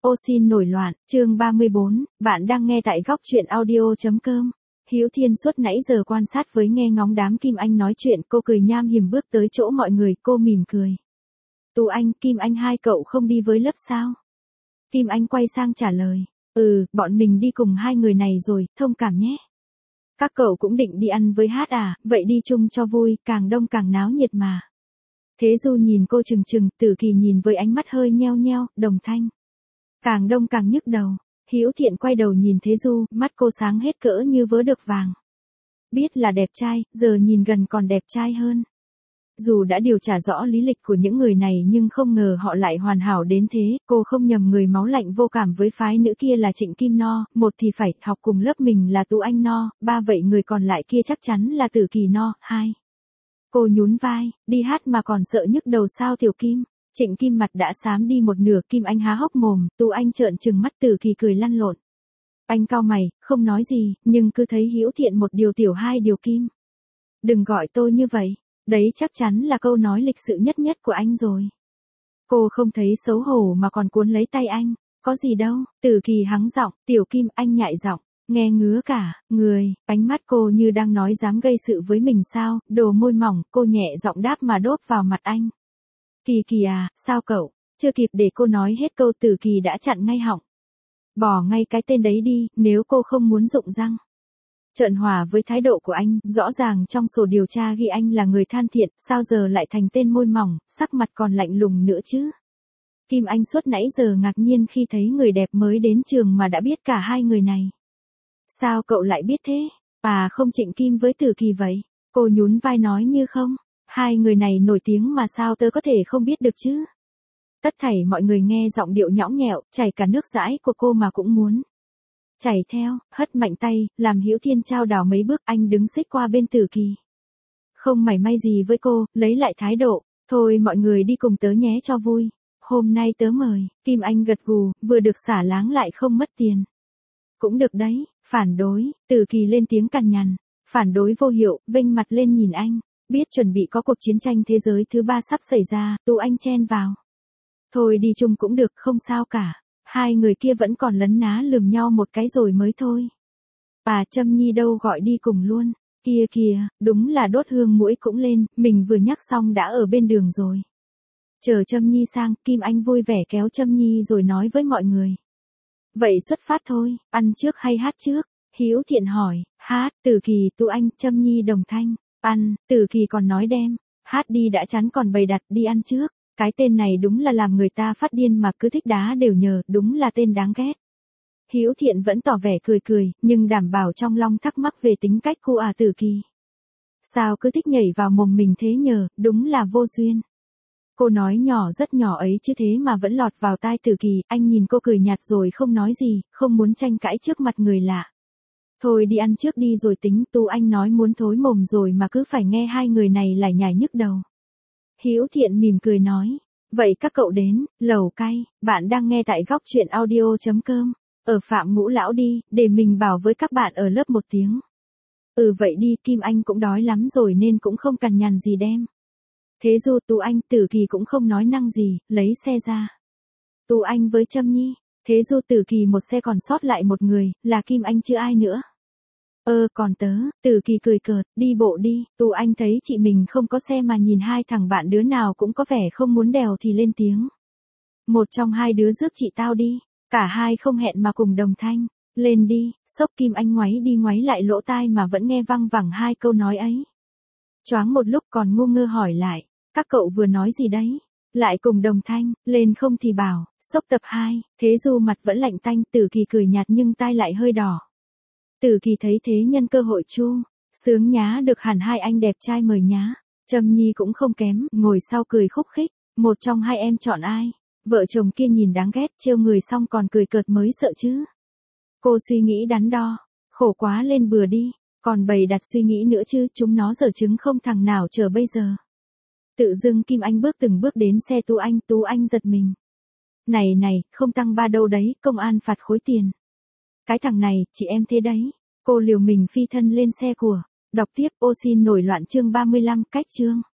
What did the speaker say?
Ô xin nổi loạn, chương 34, bạn đang nghe tại góc truyện audio.com. Hữu Thiên suốt nãy giờ quan sát với nghe ngóng đám Kim Anh nói chuyện, cô cười nham hiểm bước tới chỗ mọi người, cô mỉm cười. Tú Anh, Kim Anh hai cậu không đi với lớp sao? Kim Anh quay sang trả lời, bọn mình đi cùng hai người này rồi, thông cảm nhé. Các cậu cũng định đi ăn với Hát à, vậy đi chung cho vui, càng đông càng náo nhiệt mà. Thế Du nhìn cô chừng chừng, Tử Kỳ nhìn với ánh mắt hơi nheo nheo, Đồng Thanh. Càng đông càng nhức đầu. Hữu Thiện quay đầu nhìn Thế Du, mắt cô sáng hết cỡ như vớ được vàng. Biết là đẹp trai, giờ nhìn gần còn đẹp trai hơn. Dù đã điều tra rõ lý lịch của những người này nhưng không ngờ họ lại hoàn hảo đến thế, cô không nhầm người máu lạnh vô cảm với phái nữ kia là Trịnh Kim No, một thì phải học cùng lớp mình là Tú Anh No, ba vậy người còn lại kia chắc chắn là Tử Kỳ No, hai. Cô nhún vai, đi hát mà còn sợ nhức đầu sao Tiểu Kim. Trịnh Kim mặt đã xám đi một nửa, Kim Anh há hốc mồm, Tú Anh trợn trừng mắt, Tử Kỳ cười lăn lộn. Anh cau mày, không nói gì, nhưng cứ thấy Hữu Thiện một điều tiểu hai điều Kim. Đừng gọi tôi như vậy, đấy chắc chắn là câu nói lịch sự nhất nhất của anh rồi. Cô không thấy xấu hổ mà còn cuốn lấy tay anh, có gì đâu, Tử Kỳ hắng giọng, Tiểu Kim, anh nhại giọng, nghe ngứa cả, người, ánh mắt cô như đang nói dám gây sự với mình sao, đồ môi mỏng, cô nhẹ giọng đáp mà đốt vào mặt anh. Kỳ Kỳ à, sao cậu? Chưa kịp để cô nói hết câu Tử Kỳ đã chặn ngay họng. Bỏ ngay cái tên đấy đi, nếu cô không muốn rụng răng. Trợn hòa với thái độ của anh, rõ ràng trong sổ điều tra ghi anh là người than thiện, sao giờ lại thành tên môi mỏng, sắc mặt còn lạnh lùng nữa chứ? Kim Anh suốt nãy giờ ngạc nhiên khi thấy người đẹp mới đến trường mà đã biết cả hai người này. Sao cậu lại biết thế? À không, Trịnh Kim với Tử Kỳ vậy. Cô nhún vai nói như không. Hai người này nổi tiếng mà sao tớ có thể không biết được chứ? Tất thảy mọi người nghe giọng điệu nhõng nhẽo, chảy cả nước dãi của cô mà cũng muốn chảy theo, hất mạnh tay, làm Hữu Thiên trao đảo mấy bước, anh đứng xích qua bên Tử Kỳ. Không mảy may gì với cô, lấy lại thái độ, thôi mọi người đi cùng tớ nhé cho vui. Hôm nay tớ mời, Kim Anh gật gù, vừa được xả láng lại không mất tiền. Cũng được đấy, phản đối, Tử Kỳ lên tiếng cằn nhằn, phản đối vô hiệu, vênh mặt lên nhìn anh. Biết chuẩn bị có cuộc chiến tranh thế giới thứ 3 sắp xảy ra, Tú Anh chen vào. Thôi đi chung cũng được, không sao cả. Hai người kia vẫn còn lấn ná lườm nhau một cái rồi mới thôi. Bà Trâm Nhi đâu gọi đi cùng luôn. Kia kìa, đúng là đốt hương mũi cũng lên, mình vừa nhắc xong đã ở bên đường rồi. Chờ Trâm Nhi sang, Kim Anh vui vẻ kéo Trâm Nhi rồi nói với mọi người. Vậy xuất phát thôi, ăn trước hay hát trước? Hữu Thiện hỏi, hát, Tử Kỳ, Tú Anh, Trâm Nhi, Đồng Thanh. Ăn, Tử Kỳ còn nói đem, hát đi đã chán còn bày đặt đi ăn trước. Cái tên này đúng là làm người ta phát điên mà cứ thích đá đều nhờ, đúng là tên đáng ghét. Hữu Thiện vẫn tỏ vẻ cười cười, nhưng đảm bảo trong lòng thắc mắc về tính cách cô Tử Kỳ. Sao cứ thích nhảy vào mồm mình thế nhờ, đúng là vô duyên. Cô nói nhỏ rất nhỏ ấy chứ thế mà vẫn lọt vào tai Tử Kỳ, anh nhìn cô cười nhạt rồi không nói gì, không muốn tranh cãi trước mặt người lạ. Thôi đi ăn trước đi rồi tính, Tú Anh nói muốn thối mồm rồi mà cứ phải nghe hai người này lải nhải nhức đầu. Hữu Thiện mỉm cười nói, vậy các cậu đến, lẩu cay, bạn đang nghe tại góc truyện audio.com, ở Phạm Ngũ Lão đi, để mình bảo với các bạn ở lớp một tiếng. Vậy đi, Kim Anh cũng đói lắm rồi nên cũng không cằn nhằn gì đem. Thế Du, Tú Anh, Tử Kỳ cũng không nói năng gì, lấy xe ra. Tú Anh với Trâm Nhi, Thế Du, Tử Kỳ một xe còn sót lại một người, là Kim Anh chứ ai nữa. Còn tớ, Tử Kỳ cười cợt, đi bộ đi, Tú Anh thấy chị mình không có xe mà nhìn hai thằng bạn đứa nào cũng có vẻ không muốn đèo thì lên tiếng. Một trong hai đứa rước chị tao đi, cả hai không hẹn mà cùng Đồng Thanh, lên đi, sốc Kim Anh ngoáy đi ngoáy lại lỗ tai mà vẫn nghe văng vẳng hai câu nói ấy. Choáng một lúc còn ngu ngơ hỏi lại, các cậu vừa nói gì đấy? Lại cùng Đồng Thanh, lên không thì bảo, sốc tập 2, Thế Du mặt vẫn lạnh tanh, Tử Kỳ cười nhạt nhưng tai lại hơi đỏ. Tử Kỳ thấy thế nhân cơ hội chu, sướng nhá được hẳn hai anh đẹp trai mời nhá. Trâm Nhi cũng không kém, ngồi sau cười khúc khích, một trong hai em chọn ai? Vợ chồng kia nhìn đáng ghét, trêu người xong còn cười cợt mới sợ chứ. Cô suy nghĩ đắn đo, khổ quá lên bừa đi, còn bày đặt suy nghĩ nữa chứ, chúng nó dở chứng không thằng nào chờ bây giờ. Tự dưng Kim Anh bước từng bước đến xe Tú Anh giật mình. Này, không tăng 3 đâu đấy, công an phạt khối tiền. Cái thằng này, chị em thế đấy. Cô liều mình phi thân lên xe của. Đọc tiếp, ô xin nổi loạn chương 35, cách chương.